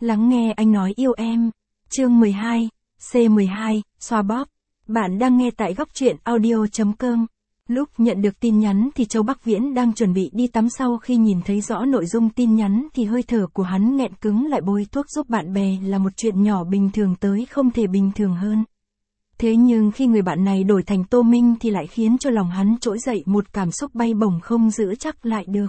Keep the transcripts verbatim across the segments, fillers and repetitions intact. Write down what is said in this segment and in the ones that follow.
Lắng nghe anh nói yêu em. Chương mười hai, C mười hai, xoa bóp. Bạn đang nghe tại góc truyện audio chấm com. Lúc nhận được tin nhắn thì Châu Bắc Viễn đang chuẩn bị đi tắm, sau khi nhìn thấy rõ nội dung tin nhắn thì hơi thở của hắn nghẹn cứng lại. Bôi thuốc giúp bạn bè là một chuyện nhỏ bình thường tới không thể bình thường hơn. Thế nhưng khi người bạn này đổi thành Tô Minh thì lại khiến cho lòng hắn trỗi dậy một cảm xúc bay bổng không giữ chắc lại được.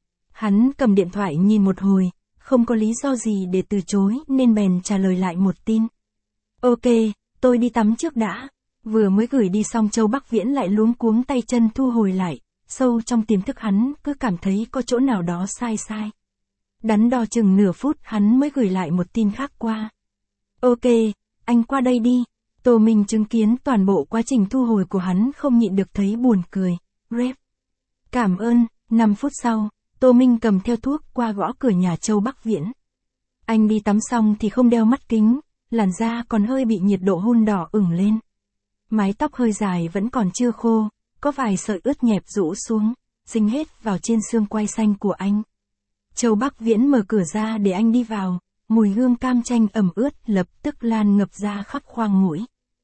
Hắn cầm điện thoại nhìn một hồi, không có lý do gì để từ chối nên bèn trả lời lại một tin. Ok, tôi đi tắm trước đã. Vừa mới gửi đi xong Châu Bắc Viễn lại luống cuống tay chân thu hồi lại, sâu trong tiềm thức hắn cứ cảm thấy có chỗ nào đó sai sai. Đắn đo chừng nửa phút hắn mới gửi lại một tin khác qua. Ok, anh qua đây đi. Tô Minh chứng kiến toàn bộ quá trình thu hồi của hắn không nhịn được thấy buồn cười. Rep. Cảm ơn. năm phút sau, Tô Minh cầm theo thuốc qua gõ cửa nhà Châu Bắc Viễn. Anh đi tắm xong thì không đeo mắt kính, làn da còn hơi bị nhiệt độ hun đỏ ửng lên. Mái tóc hơi dài vẫn còn chưa khô, có vài sợi ướt nhẹp rũ xuống, dính hết vào trên xương quai xanh của anh. Châu Bắc Viễn mở cửa ra để anh đi vào, mùi hương cam chanh ẩm ướt lập tức lan ngập ra khắp khoang mũi.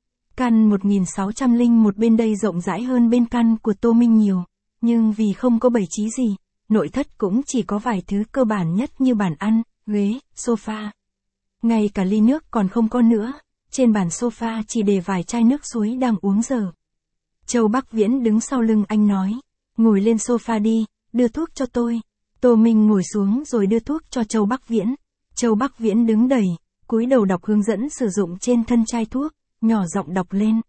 Căn một nghìn sáu trăm lẻ một bên đây rộng rãi hơn bên căn của Tô Minh nhiều, nhưng vì không có bày trí gì, nội thất cũng chỉ có vài thứ cơ bản nhất như bàn ăn, ghế, sofa. Ngay cả ly nước còn không có nữa, trên bàn sofa chỉ để vài chai nước suối đang uống dở. Châu Bắc Viễn đứng sau lưng anh nói, ngồi lên sofa đi, đưa thuốc cho tôi. Tô Minh ngồi xuống rồi đưa thuốc cho Châu Bắc Viễn. Châu Bắc Viễn đứng đẩy, cúi đầu đọc hướng dẫn sử dụng trên thân chai thuốc, nhỏ giọng đọc lên.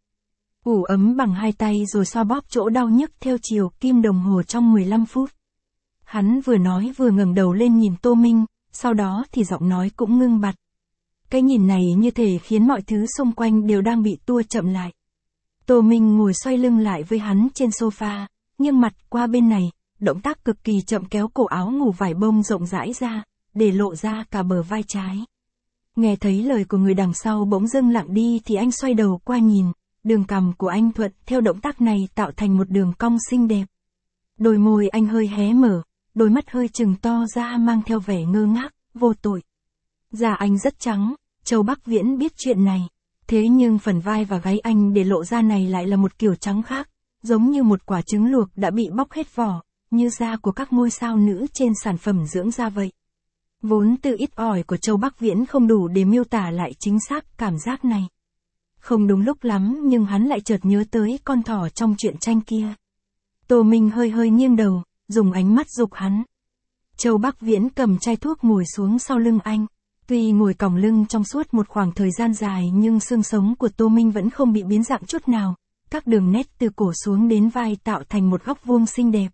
Ủ ấm bằng hai tay rồi xoa bóp chỗ đau nhức theo chiều kim đồng hồ trong mười lăm phút. Hắn vừa nói vừa ngẩng đầu lên nhìn Tô Minh, sau đó thì giọng nói cũng ngưng bặt. Cái nhìn này như thể khiến mọi thứ xung quanh đều đang bị tua chậm lại. Tô Minh ngồi xoay lưng lại với hắn trên sofa, nghiêng mặt qua bên này, động tác cực kỳ chậm kéo cổ áo ngủ vải bông rộng rãi ra, để lộ ra cả bờ vai trái. Nghe thấy lời của người đằng sau bỗng dưng lặng đi thì anh xoay đầu qua nhìn, đường cằm của anh thuận theo động tác này tạo thành một đường cong xinh đẹp. Đôi môi anh hơi hé mở, đôi mắt hơi trừng to ra mang theo vẻ ngơ ngác, vô tội. Da anh rất trắng, Châu Bắc Viễn biết chuyện này, thế nhưng phần vai và gáy anh để lộ ra này lại là một kiểu trắng khác, giống như một quả trứng luộc đã bị bóc hết vỏ, như da của các ngôi sao nữ trên sản phẩm dưỡng da vậy. Vốn từ ít ỏi của Châu Bắc Viễn không đủ để miêu tả lại chính xác cảm giác này. Không đúng lúc lắm nhưng hắn lại chợt nhớ tới con thỏ trong truyện tranh kia. Tô Minh hơi hơi nghiêng đầu, dùng ánh mắt giục hắn. Châu Bắc Viễn cầm chai thuốc ngồi xuống sau lưng anh. Tuy ngồi còng lưng trong suốt một khoảng thời gian dài nhưng xương sống của Tô Minh vẫn không bị biến dạng chút nào. Các đường nét từ cổ xuống đến vai tạo thành một góc vuông xinh đẹp.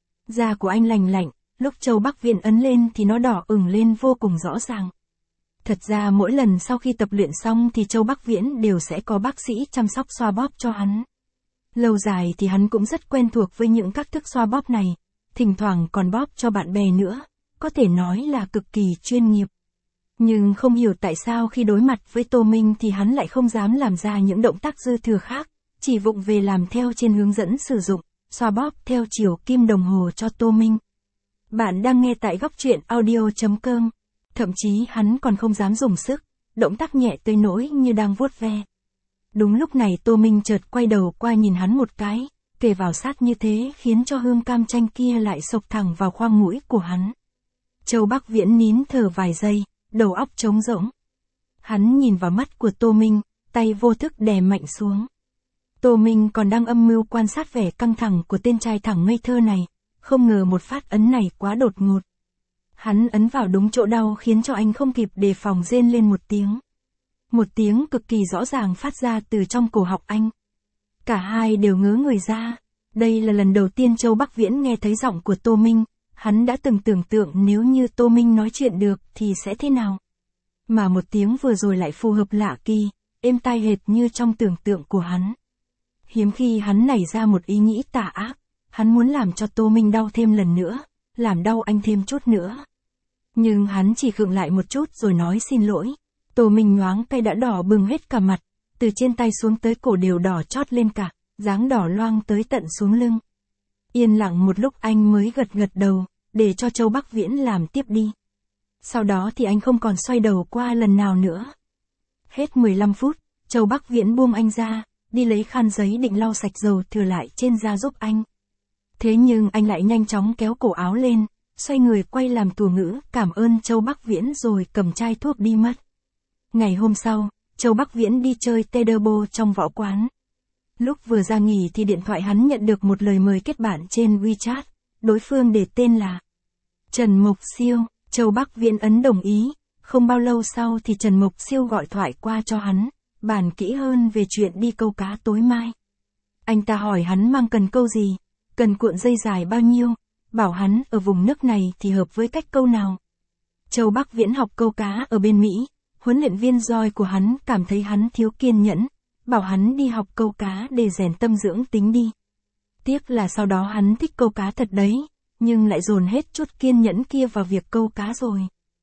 Da của anh lành lạnh, lúc Châu Bắc Viễn ấn lên thì nó đỏ ửng lên vô cùng rõ ràng. Thật ra mỗi lần sau khi tập luyện xong thì Châu Bắc Viễn đều sẽ có bác sĩ chăm sóc xoa bóp cho hắn. Lâu dài thì hắn cũng rất quen thuộc với những các thức xoa bóp này, thỉnh thoảng còn bóp cho bạn bè nữa, có thể nói là cực kỳ chuyên nghiệp. Nhưng không hiểu tại sao khi đối mặt với Tô Minh thì hắn lại không dám làm ra những động tác dư thừa khác, chỉ vụng về làm theo trên hướng dẫn sử dụng, xoa bóp theo chiều kim đồng hồ cho Tô Minh. Bạn đang nghe tại góc truyện audio chấm com. Thậm chí hắn còn không dám dùng sức, động tác nhẹ tới nỗi như đang vuốt ve. Đúng lúc này Tô Minh chợt quay đầu qua nhìn hắn một cái, kề vào sát như thế khiến cho hương cam chanh kia lại xộc thẳng vào khoang mũi của hắn. Châu Bắc Viễn nín thở vài giây, đầu óc trống rỗng. Hắn nhìn vào mắt của Tô Minh, tay vô thức đè mạnh xuống. Tô Minh còn đang âm mưu quan sát vẻ căng thẳng của tên trai thẳng ngây thơ này, không ngờ một phát ấn này quá đột ngột. Hắn ấn vào đúng chỗ đau khiến cho anh không kịp đề phòng rên lên một tiếng. Một tiếng cực kỳ rõ ràng phát ra từ trong cổ họng anh. Cả hai đều ngớ người ra. Đây là lần đầu tiên Châu Bắc Viễn nghe thấy giọng của Tô Minh. Hắn đã từng tưởng tượng nếu như Tô Minh nói chuyện được thì sẽ thế nào. Mà một tiếng vừa rồi lại phù hợp lạ kỳ, êm tai hệt như trong tưởng tượng của hắn. Hiếm khi hắn nảy ra một ý nghĩ tà ác. Hắn muốn làm cho Tô Minh đau thêm lần nữa, làm đau anh thêm chút nữa. Nhưng hắn chỉ khựng lại một chút rồi nói xin lỗi. Tô Minh nhoáng tay đã đỏ bừng hết cả mặt, từ trên tay xuống tới cổ đều đỏ chót lên cả, dáng đỏ loang tới tận xuống lưng. Yên lặng một lúc anh mới gật gật đầu, để cho Châu Bắc Viễn làm tiếp đi. Sau đó thì anh không còn xoay đầu qua lần nào nữa. Hết mười lăm phút, Châu Bắc Viễn buông anh ra, đi lấy khăn giấy định lau sạch dầu thừa lại trên da giúp anh. Thế nhưng anh lại nhanh chóng kéo cổ áo lên, xoay người quay làm tù ngữ cảm ơn Châu Bắc Viễn rồi cầm chai thuốc đi mất. Ngày hôm sau, Châu Bắc Viễn đi chơi tetherball trong võ quán. Lúc vừa ra nghỉ thì điện thoại hắn nhận được một lời mời kết bạn trên WeChat, đối phương để tên là Trần Mộc Siêu. Châu Bắc Viễn ấn đồng ý, không bao lâu sau thì Trần Mộc Siêu gọi thoại qua cho hắn, bàn kỹ hơn về chuyện đi câu cá tối mai. Anh ta hỏi hắn mang cần câu gì, cần cuộn dây dài bao nhiêu, bảo hắn ở vùng nước này thì hợp với cách câu nào. Châu Bắc Viễn học câu cá ở bên Mỹ, huấn luyện viên Joy của hắn cảm thấy hắn thiếu kiên nhẫn, bảo hắn đi học câu cá để rèn tâm dưỡng tính đi. Tiếc là sau đó hắn thích câu cá thật đấy, nhưng lại dồn hết chút kiên nhẫn kia vào việc câu cá rồi.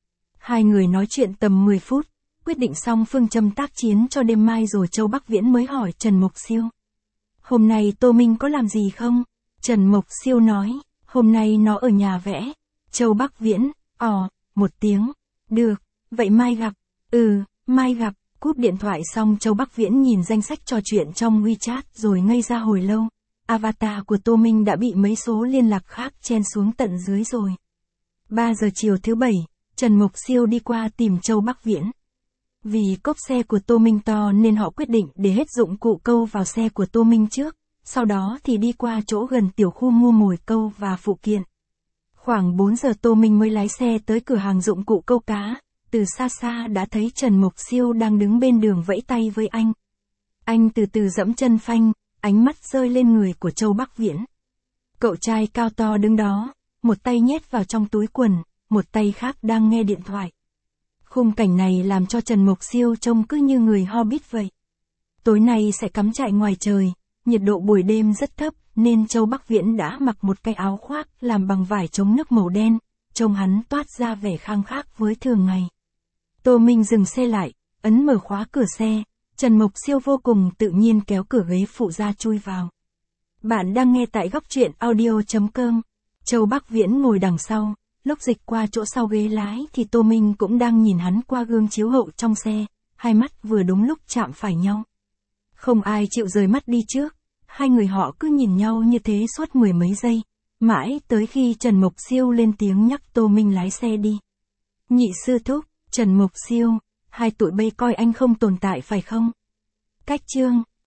Hai người nói chuyện tầm mười phút, quyết định xong phương châm tác chiến cho đêm mai rồi Châu Bắc Viễn mới hỏi Trần Mộc Siêu. Hôm nay Tô Minh có làm gì không? Trần Mộc Siêu nói, hôm nay nó ở nhà vẽ. Châu Bắc Viễn, ồ, một tiếng, được, vậy mai gặp, ừ, mai gặp. Cúp điện thoại xong Châu Bắc Viễn nhìn danh sách trò chuyện trong WeChat rồi ngây ra hồi lâu. Avatar của Tô Minh đã bị mấy số liên lạc khác chen xuống tận dưới rồi. ba giờ chiều thứ bảy, Trần Mộc Siêu đi qua tìm Châu Bắc Viễn. Vì cốp xe của Tô Minh to nên họ quyết định để hết dụng cụ câu vào xe của Tô Minh trước, sau đó thì đi qua chỗ gần tiểu khu mua mồi câu và phụ kiện. Khoảng bốn giờ Tô Minh mới lái xe tới cửa hàng dụng cụ câu cá, từ xa xa đã thấy Trần Mộc Siêu đang đứng bên đường vẫy tay với anh. Anh từ từ dẫm chân phanh, ánh mắt rơi lên người của Châu Bắc Viễn. Cậu trai cao to đứng đó, một tay nhét vào trong túi quần, một tay khác đang nghe điện thoại. Khung cảnh này làm cho Trần Mộc Siêu trông cứ như người Hobbit vậy. Tối nay sẽ cắm trại ngoài trời, nhiệt độ buổi đêm rất thấp, nên Châu Bắc Viễn đã mặc một cái áo khoác làm bằng vải chống nước màu đen, trông hắn toát ra vẻ khang khác với thường ngày. Tô Minh dừng xe lại, ấn mở khóa cửa xe, Trần Mộc Siêu vô cùng tự nhiên kéo cửa ghế phụ ra chui vào. Bạn đang nghe tại góc truyện audio chấm com. Châu Bắc Viễn ngồi đằng sau, lúc dịch qua chỗ sau ghế lái thì Tô Minh cũng đang nhìn hắn qua gương chiếu hậu trong xe, hai mắt vừa đúng lúc chạm phải nhau. Không ai chịu rời mắt đi trước, hai người họ cứ nhìn nhau như thế suốt mười mấy giây, mãi tới khi Trần Mộc Siêu lên tiếng nhắc Tô Minh lái xe đi. Nhị sư thúc, Trần Mộc Siêu, hai tụi bay coi anh không tồn tại phải không? Cách chương